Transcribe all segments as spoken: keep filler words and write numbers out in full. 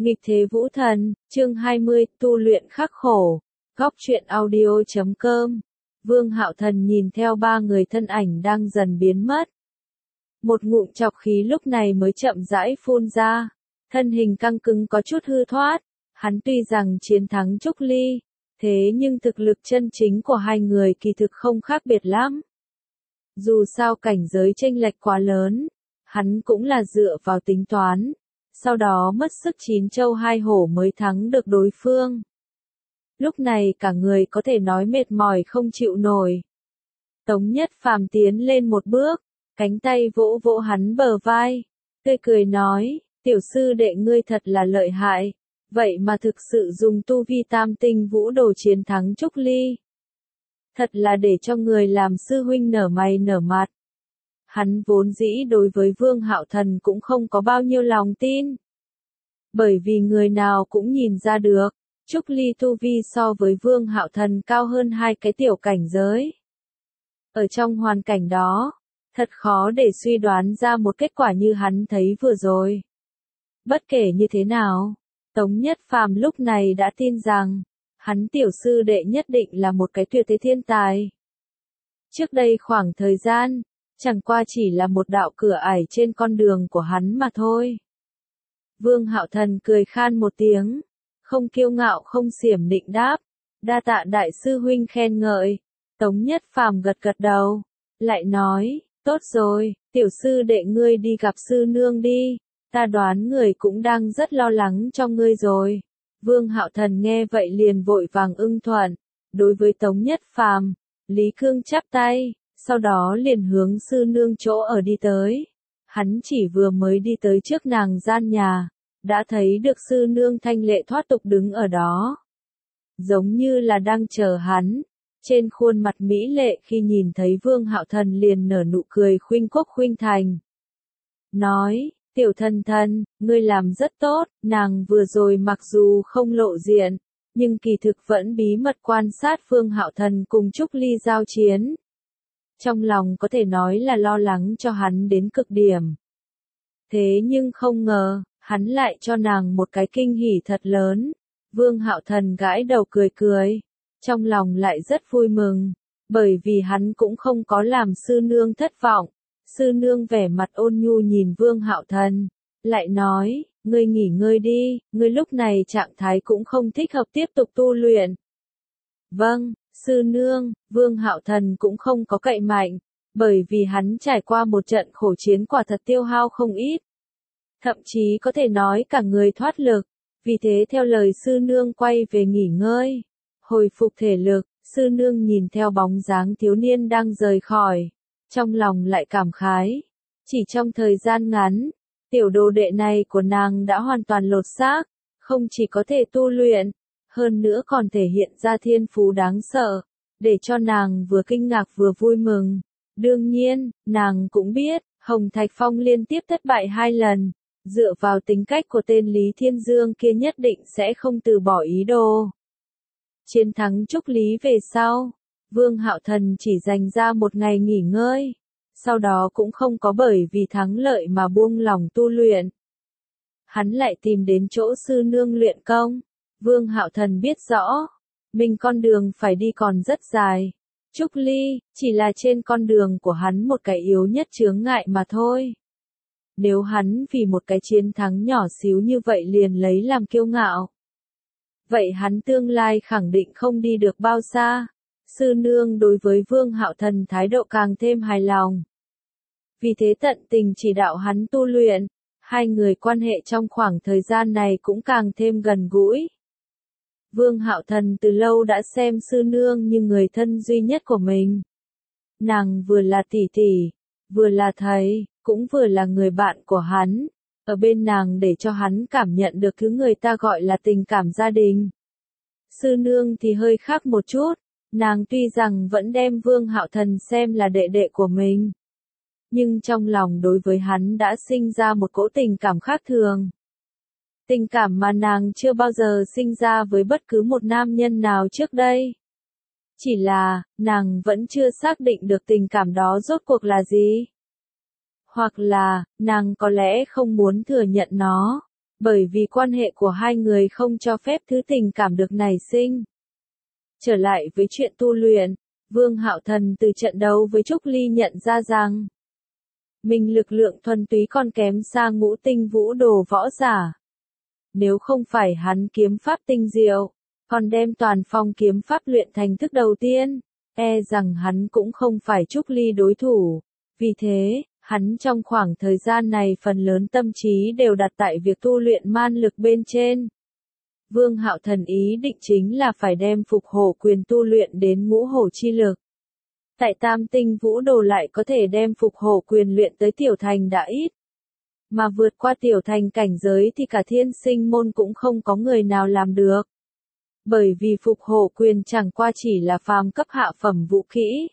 Nghịch thế vũ thần, chương hai mươi, tu luyện khắc khổ. Góc truyện audio chấm com. Vương Hạo Thần nhìn theo ba người thân ảnh đang dần biến mất. Một ngụm chọc khí lúc này mới chậm rãi phun ra. Thân hình căng cứng có chút hư thoát. Hắn tuy rằng chiến thắng Trúc Ly, thế nhưng thực lực chân chính của hai người kỳ thực không khác biệt lắm. Dù sao cảnh giới chênh lệch quá lớn, hắn cũng là dựa vào tính toán. Sau đó mất sức chín châu hai hổ mới thắng được đối phương. Lúc này cả người có thể nói mệt mỏi không chịu nổi. Tống Nhất Phàm tiến lên một bước, cánh tay vỗ vỗ hắn bờ vai, tươi cười nói, tiểu sư đệ ngươi thật là lợi hại, vậy mà thực sự dùng tu vi tam tinh vũ đồ chiến thắng Trúc Ly. Thật là để cho người làm sư huynh nở mày nở mặt. Hắn vốn dĩ đối với Vương Hạo Thần cũng không có bao nhiêu lòng tin. Bởi vì người nào cũng nhìn ra được, Trúc Ly tu vi so với Vương Hạo Thần cao hơn hai cái tiểu cảnh giới. Ở trong hoàn cảnh đó, thật khó để suy đoán ra một kết quả như hắn thấy vừa rồi. Bất kể như thế nào, Tống Nhất Phàm lúc này đã tin rằng, hắn tiểu sư đệ nhất định là một cái tuyệt thế thiên tài. Trước đây khoảng thời gian, chẳng qua chỉ là một đạo cửa ải trên con đường của hắn mà thôi. Vương Hạo Thần cười khan một tiếng, không kiêu ngạo không xiểm nịnh đáp, đa tạ đại sư huynh khen ngợi. Tống Nhất Phàm gật gật đầu, lại nói, tốt rồi, tiểu sư đệ ngươi đi gặp sư nương đi, ta đoán người cũng đang rất lo lắng cho ngươi rồi. Vương Hạo Thần nghe vậy liền vội vàng ưng thuận, đối với Tống Nhất Phàm, Lý Cương chắp tay, sau đó liền hướng sư nương chỗ ở đi tới. Hắn chỉ vừa mới đi tới trước nàng gian nhà, đã thấy được sư nương thanh lệ thoát tục đứng ở đó. Giống như là đang chờ hắn, trên khuôn mặt mỹ lệ khi nhìn thấy Vương Hạo Thần liền nở nụ cười khuynh quốc khuynh thành. Nói, tiểu thần thần, ngươi làm rất tốt, nàng vừa rồi mặc dù không lộ diện, nhưng kỳ thực vẫn bí mật quan sát Vương Hạo Thần cùng Trúc Ly giao chiến. Trong lòng có thể nói là lo lắng cho hắn đến cực điểm. Thế nhưng không ngờ, hắn lại cho nàng một cái kinh hỉ thật lớn. Vương Hạo Thần gãi đầu cười cười, trong lòng lại rất vui mừng, bởi vì hắn cũng không có làm sư nương thất vọng. Sư nương vẻ mặt ôn nhu nhìn Vương Hạo Thần, lại nói, ngươi nghỉ ngơi đi, ngươi lúc này trạng thái cũng không thích hợp tiếp tục tu luyện. Vâng, sư nương, Vương Hạo Thần cũng không có cậy mạnh, bởi vì hắn trải qua một trận khổ chiến quả thật tiêu hao không ít. Thậm chí có thể nói cả người thoát lực, vì thế theo lời sư nương quay về nghỉ ngơi, hồi phục thể lực. Sư nương nhìn theo bóng dáng thiếu niên đang rời khỏi, trong lòng lại cảm khái. Chỉ trong thời gian ngắn, tiểu đồ đệ này của nàng đã hoàn toàn lột xác, không chỉ có thể tu luyện, hơn nữa còn thể hiện ra thiên phú đáng sợ, để cho nàng vừa kinh ngạc vừa vui mừng. Đương nhiên, nàng cũng biết, Hồng Thạch Phong liên tiếp thất bại hai lần, dựa vào tính cách của tên Lý Thiên Dương kia nhất định sẽ không từ bỏ ý đồ. Chiến thắng Trúc Lý về sau, Vương Hạo Thần chỉ dành ra một ngày nghỉ ngơi, sau đó cũng không có bởi vì thắng lợi mà buông lòng tu luyện. Hắn lại tìm đến chỗ sư nương luyện công. Vương Hạo Thần biết rõ, mình con đường phải đi còn rất dài. Trúc Ly, chỉ là trên con đường của hắn một cái yếu nhất chướng ngại mà thôi. Nếu hắn vì một cái chiến thắng nhỏ xíu như vậy liền lấy làm kiêu ngạo, vậy hắn tương lai khẳng định không đi được bao xa. Sư nương đối với Vương Hạo Thần thái độ càng thêm hài lòng. Vì thế tận tình chỉ đạo hắn tu luyện, hai người quan hệ trong khoảng thời gian này cũng càng thêm gần gũi. Vương Hạo Thần từ lâu đã xem sư nương như người thân duy nhất của mình. Nàng vừa là tỷ tỷ, vừa là thầy, cũng vừa là người bạn của hắn. Ở bên nàng để cho hắn cảm nhận được thứ người ta gọi là tình cảm gia đình. Sư nương thì hơi khác một chút, nàng tuy rằng vẫn đem Vương Hạo Thần xem là đệ đệ của mình, nhưng trong lòng đối với hắn đã sinh ra một cỗ tình cảm khác thường. Tình cảm mà nàng chưa bao giờ sinh ra với bất cứ một nam nhân nào trước đây. Chỉ là, nàng vẫn chưa xác định được tình cảm đó rốt cuộc là gì. Hoặc là, nàng có lẽ không muốn thừa nhận nó, Bởi vì quan hệ của hai người không cho phép thứ tình cảm được nảy sinh. Trở lại với chuyện tu luyện, Vương Hạo Thần từ trận đấu với Trúc Ly nhận ra rằng mình lực lượng thuần túy còn kém xa ngũ tinh vũ đồ võ giả. Nếu không phải hắn kiếm pháp tinh diệu, còn đem toàn phong kiếm pháp luyện thành thức đầu tiên, e rằng hắn cũng không phải Trúc Ly đối thủ. Vì thế, hắn trong khoảng thời gian này phần lớn tâm trí đều đặt tại việc tu luyện man lực bên trên. Vương Hạo Thần ý định chính là phải đem phục hổ quyền tu luyện đến ngũ hổ chi lực. Tại tam tinh vũ đồ lại có thể đem phục hổ quyền luyện tới tiểu thành đã ít. Mà vượt qua tiểu thành cảnh giới thì cả thiên sinh môn cũng không có người nào làm được. Bởi vì phục hổ quyền chẳng qua chỉ là phàm cấp hạ phẩm vũ kỹ.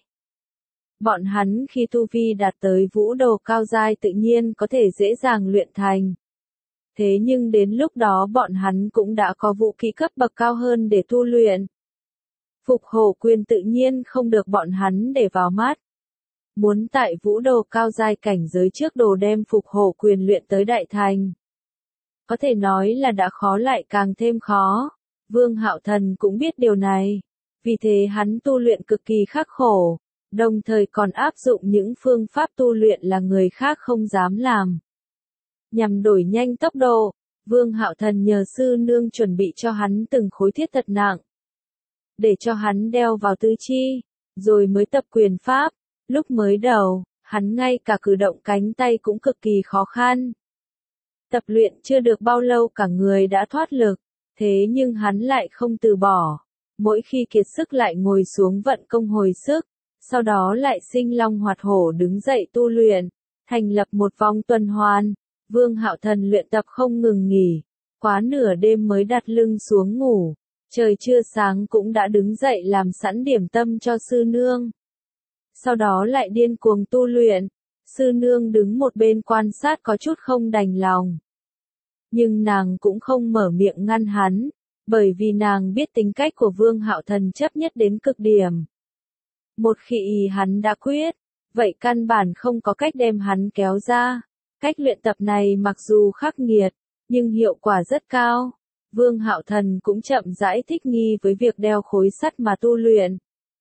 Bọn hắn khi tu vi đạt tới vũ đồ cao giai tự nhiên có thể dễ dàng luyện thành. Thế nhưng đến lúc đó bọn hắn cũng đã có vũ khí cấp bậc cao hơn để tu luyện. Phục hổ quyền tự nhiên không được bọn hắn để vào mắt. Muốn tại vũ đồ cao giai cảnh giới trước đồ đem phục hổ quyền luyện tới đại thành. Có thể nói là đã khó lại càng thêm khó. Vương Hạo Thần cũng biết điều này. Vì thế hắn tu luyện cực kỳ khắc khổ, đồng thời còn áp dụng những phương pháp tu luyện là người khác không dám làm. Nhằm đổi nhanh tốc độ, Vương Hạo Thần nhờ sư nương chuẩn bị cho hắn từng khối thiết thật nặng. Để cho hắn đeo vào tứ chi, rồi mới tập quyền pháp. Lúc mới đầu, hắn ngay cả cử động cánh tay cũng cực kỳ khó khăn. Tập luyện chưa được bao lâu cả người đã thoát lực, thế nhưng hắn lại không từ bỏ. Mỗi khi kiệt sức lại ngồi xuống vận công hồi sức, sau đó lại sinh long hoạt hổ đứng dậy tu luyện, thành lập một vòng tuần hoàn. Vương Hạo Thần luyện tập không ngừng nghỉ, quá nửa đêm mới đặt lưng xuống ngủ, trời chưa sáng cũng đã đứng dậy làm sẵn điểm tâm cho sư nương. Sau đó lại điên cuồng tu luyện, sư nương đứng một bên quan sát có chút không đành lòng. Nhưng nàng cũng không mở miệng ngăn hắn, bởi vì nàng biết tính cách của Vương Hạo Thần chấp nhất đến cực điểm. Một khi hắn đã quyết, vậy căn bản không có cách đem hắn kéo ra. Cách luyện tập này mặc dù khắc nghiệt, nhưng hiệu quả rất cao. Vương Hạo Thần cũng chậm rãi thích nghi với việc đeo khối sắt mà tu luyện.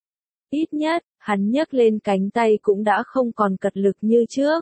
Ít nhất, hắn nhấc lên cánh tay cũng đã không còn cật lực như trước.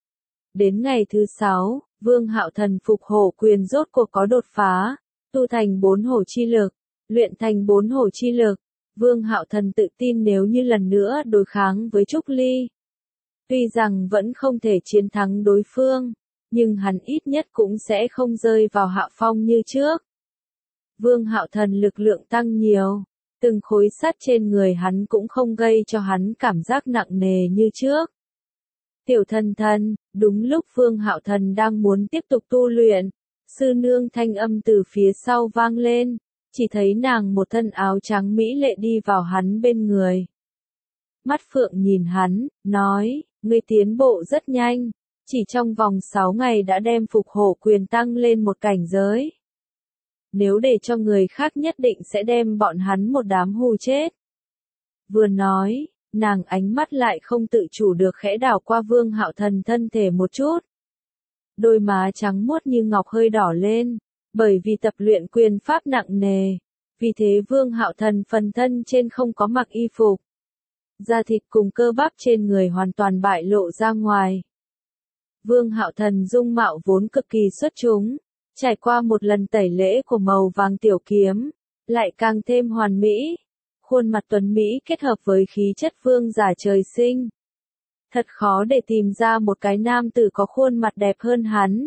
Đến ngày thứ sáu, Vương Hạo Thần phục hổ quyền rốt cuộc có đột phá, tu thành bốn hổ chi lực, luyện thành bốn hổ chi lực. Vương Hạo Thần tự tin nếu như lần nữa đối kháng với Trúc Ly. Tuy rằng vẫn không thể chiến thắng đối phương, nhưng hắn ít nhất cũng sẽ không rơi vào hạ phong như trước. Vương Hạo Thần lực lượng tăng nhiều, từng khối sắt trên người hắn cũng không gây cho hắn cảm giác nặng nề như trước. Tiểu Thần Thần, đúng lúc Vương Hạo Thần đang muốn tiếp tục tu luyện, sư nương thanh âm từ phía sau vang lên, chỉ thấy nàng một thân áo trắng mỹ lệ đi vào hắn bên người. Mắt phượng nhìn hắn, nói, ngươi tiến bộ rất nhanh, chỉ trong vòng sáu ngày đã đem phục hổ quyền tăng lên một cảnh giới. Nếu để cho người khác nhất định sẽ đem bọn hắn một đám hù chết. Vừa nói, nàng ánh mắt lại không tự chủ được khẽ đảo qua Vương Hạo Thần thân thể một chút. Đôi má trắng muốt như ngọc hơi đỏ lên, bởi vì tập luyện quyền pháp nặng nề. Vì thế Vương Hạo Thần phần thân trên không có mặc y phục. Da thịt cùng cơ bắp trên người hoàn toàn bại lộ ra ngoài. Vương Hạo Thần dung mạo vốn cực kỳ xuất chúng, trải qua một lần tẩy lễ của màu vàng tiểu kiếm, lại càng thêm hoàn mỹ. Khuôn mặt tuấn mỹ kết hợp với khí chất vương giả trời sinh. Thật khó để tìm ra một cái nam tử có khuôn mặt đẹp hơn hắn.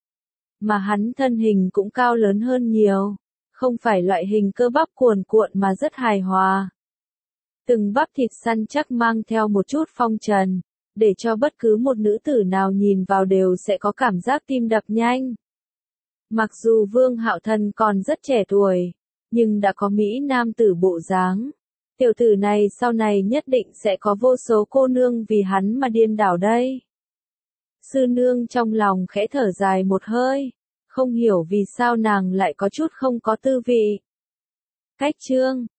Mà hắn thân hình cũng cao lớn hơn nhiều, không phải loại hình cơ bắp cuồn cuộn mà rất hài hòa. Từng bắp thịt săn chắc mang theo một chút phong trần, để cho bất cứ một nữ tử nào nhìn vào đều sẽ có cảm giác tim đập nhanh. Mặc dù Vương Hạo Thần còn rất trẻ tuổi, nhưng đã có mỹ nam tử bộ dáng. Tiểu tử này sau này nhất định sẽ có vô số cô nương vì hắn mà điên đảo đây. Sư nương trong lòng khẽ thở dài một hơi, không hiểu vì sao nàng lại có chút không có tư vị. Cách chương